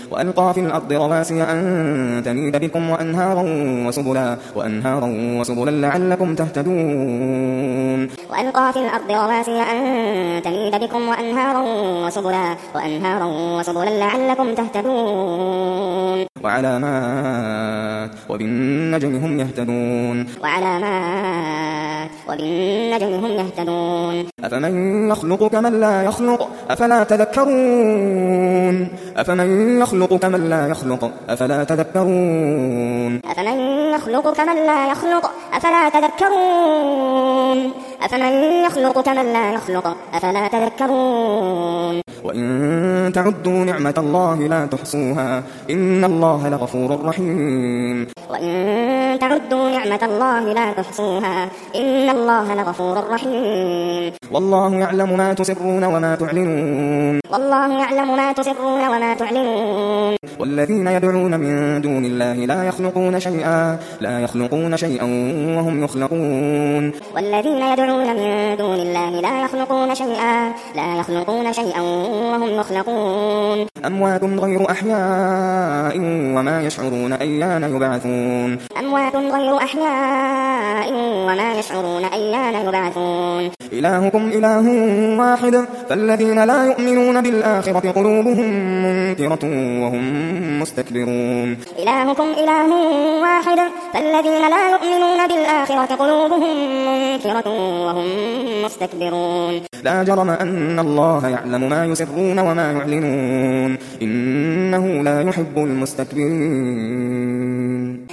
وألقى في الأرض رواسي أن تميد بكم وأنهارا وسبلا لعلكم تهتدون وألقى في الأرض رواسي أن تميد بكم وأنهارا وسبلا لعلكم تهتدون وعلامات وبالنجم هم يهتدون أفمن يخلق كمن لا يخلق أفلا تذكرون أفمن يخلق كمن لا يخلق أفلا تذكرون وإن تعدوا نعمة الله لا تحصوها إن الله لغفور رحيم والله يعلم ما تسرون وما تعلنون والذين يدعون من دون الله لا يخلقون شيئا وهم يخلقون أموات غير أحياء وما يشعرون أيان يبعثون إلهكم إله واحد فالذين لا يؤمنون بالآخرة قلوبهم منكرة وهم مستكبرون لا جرم أن الله يعلم ما يسرون وما يعلنون إنه لا يحب المستكبرين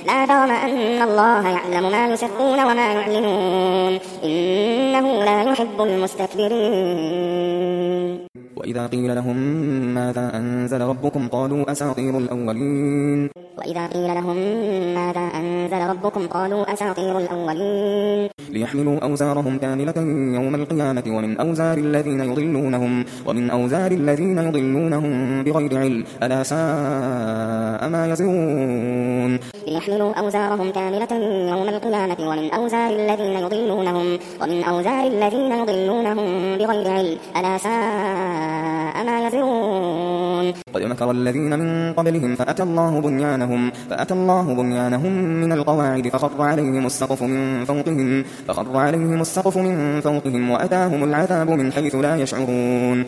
وإذا قيل لهم ماذا أنزل ربكم قالوا أساطير الأولين ليحملوا أوزارهم كاملة يوم القيامة ومن أوزار الذين يضلونهم بغير علم ألا ساء ما يزرون قد مكر الذين من قبلهم فأتى الله بنيانهم من القواعد فخر عليهم السقف من فوقهم وأتاهم العذاب من حيث لا يشعرون